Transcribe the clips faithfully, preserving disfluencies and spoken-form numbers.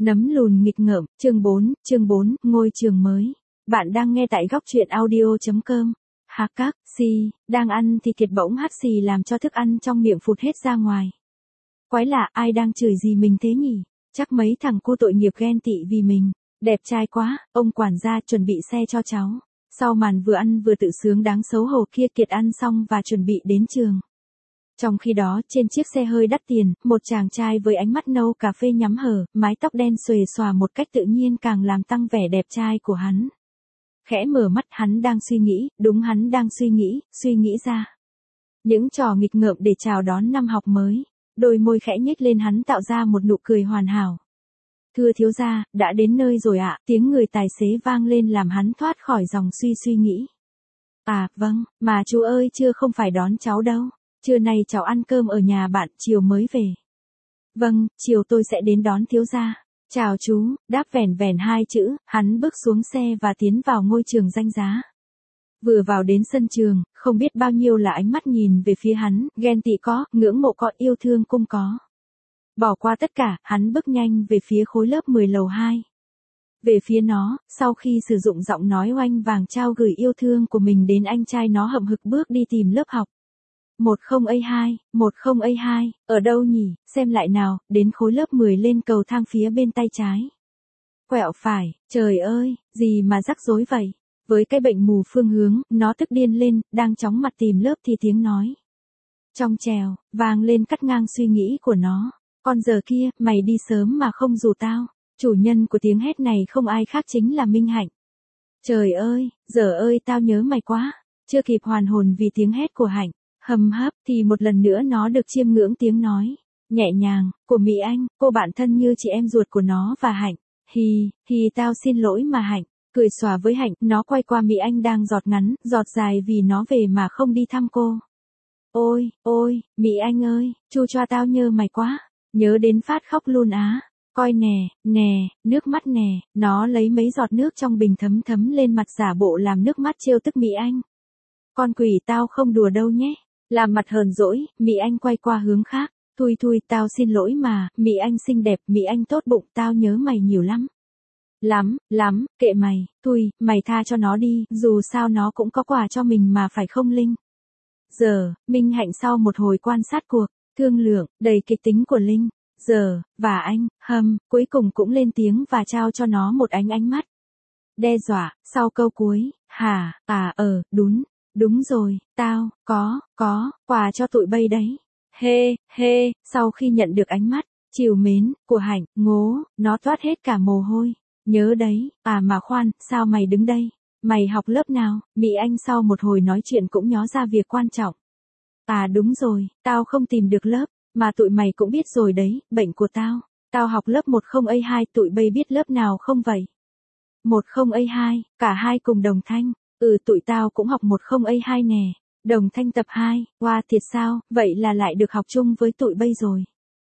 Nấm lùn nghịch ngợm, chương bốn, chương bốn, ngôi trường mới. Bạn đang nghe tại góc truyện audio chấm com. Hạc các, xì, đang ăn thì Kiệt bỗng hắt xì làm cho thức ăn trong miệng phụt hết ra ngoài. Quái lạ, ai đang chửi gì mình thế nhỉ? Chắc mấy thằng cu tội nghiệp ghen tị vì mình. Đẹp trai quá, ông quản gia chuẩn bị xe cho cháu. Sau màn vừa ăn vừa tự sướng đáng xấu hổ kia, Kiệt ăn xong và chuẩn bị đến trường. Trong khi đó, trên chiếc xe hơi đắt tiền, một chàng trai với ánh mắt nâu cà phê nhắm hở, mái tóc đen xuề xòa một cách tự nhiên càng làm tăng vẻ đẹp trai của hắn. Khẽ mở mắt, hắn đang suy nghĩ, đúng hắn đang suy nghĩ, suy nghĩ ra những trò nghịch ngợm để chào đón năm học mới. Đôi môi khẽ nhếch lên, hắn tạo ra một nụ cười hoàn hảo. Thưa thiếu gia, đã đến nơi rồi ạ, tiếng người tài xế vang lên làm hắn thoát khỏi dòng suy suy nghĩ. À, vâng, mà chú ơi, chưa không phải đón cháu đâu. Trưa nay cháu ăn cơm ở nhà bạn, chiều mới về. Vâng, chiều tôi sẽ đến đón thiếu gia. Chào chú, đáp vẻn vẻn hai chữ, hắn bước xuống xe và tiến vào ngôi trường danh giá. Vừa vào đến sân trường, không biết bao nhiêu là ánh mắt nhìn về phía hắn, ghen tị có, ngưỡng mộ có, yêu thương cũng có. Bỏ qua tất cả, hắn bước nhanh về phía khối lớp mười lầu hai. Về phía nó, sau khi sử dụng giọng nói oanh vàng trao gửi yêu thương của mình đến anh trai, nó hậm hực bước đi tìm lớp học. một không A hai, một không A hai, ở đâu nhỉ, xem lại nào, đến khối lớp mười lên cầu thang phía bên tay trái. Quẹo phải, trời ơi, gì mà rắc rối vậy? Với cái bệnh mù phương hướng, nó tức điên lên, đang chóng mặt tìm lớp thì tiếng nói trong trèo, vang lên cắt ngang suy nghĩ của nó. Con giờ kia, mày đi sớm mà không rủ tao. Chủ nhân của tiếng hét này không ai khác chính là Minh Hạnh. Trời ơi, giờ ơi tao nhớ mày quá. Chưa kịp hoàn hồn vì tiếng hét của Hạnh hầm hấp thì một lần nữa nó được chiêm ngưỡng tiếng nói nhẹ nhàng của Mỹ Anh, cô bạn thân như chị em ruột của nó và Hạnh. Hi, hi tao xin lỗi mà Hạnh. Cười xòa với Hạnh, nó quay qua Mỹ Anh đang giọt ngắn, giọt dài vì nó về mà không đi thăm cô. Ôi, ôi, Mỹ Anh ơi, chu choa tao nhớ mày quá. Nhớ đến phát khóc luôn á. Coi nè, nè, nước mắt nè, nó lấy mấy giọt nước trong bình thấm thấm lên mặt giả bộ làm nước mắt trêu tức Mỹ Anh. Con quỷ tao không đùa đâu nhé. Làm mặt hờn dỗi, Mỹ Anh quay qua hướng khác. Thui thui tao xin lỗi mà, Mỹ Anh xinh đẹp, Mỹ Anh tốt bụng, tao nhớ mày nhiều lắm. Lắm, lắm, kệ mày, thui, mày tha cho nó đi, dù sao nó cũng có quà cho mình mà phải không Linh. Giờ, Minh Hạnh sau một hồi quan sát cuộc thương lượng đầy kịch tính của Linh, giờ, và anh, hâm, cuối cùng cũng lên tiếng và trao cho nó một ánh ánh mắt đe dọa, sau câu cuối, hả, à, ờ, đúng, đúng rồi, tao, có, có, quà cho tụi bay đấy. Hê, hê, sau khi nhận được ánh mắt trìu mến của Hạnh, ngố, nó toát hết cả mồ hôi. Nhớ đấy, à mà khoan, sao mày đứng đây? Mày học lớp nào? Mỹ Anh sau một hồi nói chuyện cũng nhó ra việc quan trọng. À đúng rồi, tao không tìm được lớp, mà tụi mày cũng biết rồi đấy, bệnh của tao. Tao học lớp một không A hai, tụi bay biết lớp nào không vậy? một không A hai, cả hai cùng đồng thanh. Ừ, tụi tao cũng học một không A hai nè. Đồng thanh tập hai, wow thiệt sao, vậy là lại được học chung với tụi bay rồi.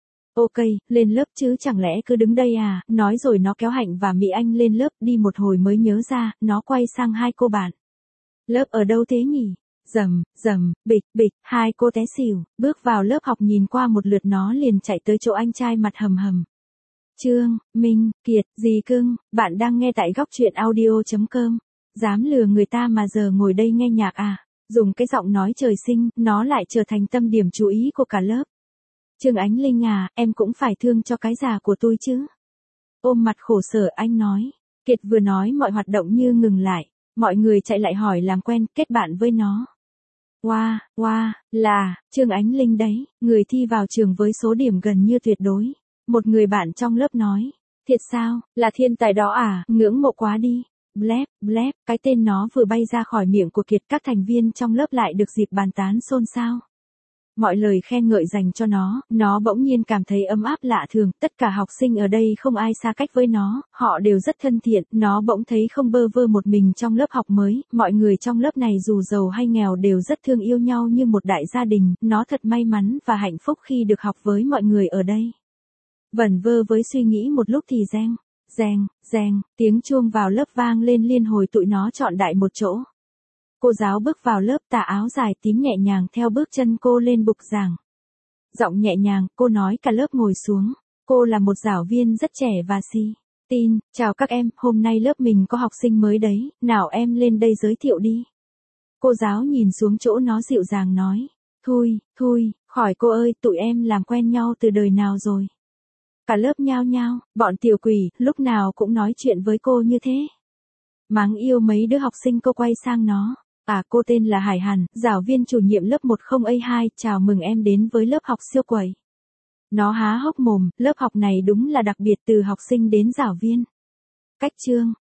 Ok, lên lớp chứ chẳng lẽ cứ đứng đây à, nói rồi nó kéo Hạnh và Mỹ Anh lên lớp, đi một hồi mới nhớ ra, nó quay sang hai cô bạn. Lớp ở đâu thế nhỉ? Rầm, rầm, bịch, bịch, hai cô té xỉu, bước vào lớp học nhìn qua một lượt nó liền chạy tới chỗ anh trai mặt hầm hầm. Trương, Minh, Kiệt, gì cưng, bạn đang nghe tại góc truyện audio chấm com. Dám lừa người ta mà giờ ngồi đây nghe nhạc à? Dùng cái giọng nói trời sinh, nó lại trở thành tâm điểm chú ý của cả lớp. Trương Ánh Linh à, em cũng phải thương cho cái già của tôi chứ. Ôm mặt khổ sở anh nói. Kiệt vừa nói mọi hoạt động như ngừng lại. Mọi người chạy lại hỏi làm quen, kết bạn với nó. Wow, wow, là, Trương Ánh Linh đấy, người thi vào trường với số điểm gần như tuyệt đối. Một người bạn trong lớp nói. Thiệt sao, là thiên tài đó à, ngưỡng mộ quá đi. Blep, blep, cái tên nó vừa bay ra khỏi miệng của Kiệt, các thành viên trong lớp lại được dịp bàn tán xôn xao. Mọi lời khen ngợi dành cho nó, nó bỗng nhiên cảm thấy ấm áp lạ thường, tất cả học sinh ở đây không ai xa cách với nó, họ đều rất thân thiện, nó bỗng thấy không bơ vơ một mình trong lớp học mới, mọi người trong lớp này dù giàu hay nghèo đều rất thương yêu nhau như một đại gia đình, nó thật may mắn và hạnh phúc khi được học với mọi người ở đây. Vẩn vơ với suy nghĩ một lúc thì reng, reng, reng, tiếng chuông vào lớp vang lên liên hồi tụi nó chọn đại một chỗ. Cô giáo bước vào lớp, tà áo dài tím nhẹ nhàng theo bước chân cô lên bục giảng. Giọng nhẹ nhàng, cô nói cả lớp ngồi xuống. Cô là một giáo viên rất trẻ và si. Tin, chào các em, hôm nay lớp mình có học sinh mới đấy, nào em lên đây giới thiệu đi. Cô giáo nhìn xuống chỗ nó dịu dàng nói. Thui, Thui, khỏi cô ơi, tụi em làm quen nhau từ đời nào rồi. Cả lớp nhao nhao, bọn tiểu quỷ, lúc nào cũng nói chuyện với cô như thế. Mắng yêu mấy đứa học sinh, cô quay sang nó. À, cô tên là Hải Hàn, giáo viên chủ nhiệm lớp một không A hai, chào mừng em đến với lớp học siêu quẩy. Nó há hốc mồm, lớp học này đúng là đặc biệt từ học sinh đến giáo viên. Cách chương.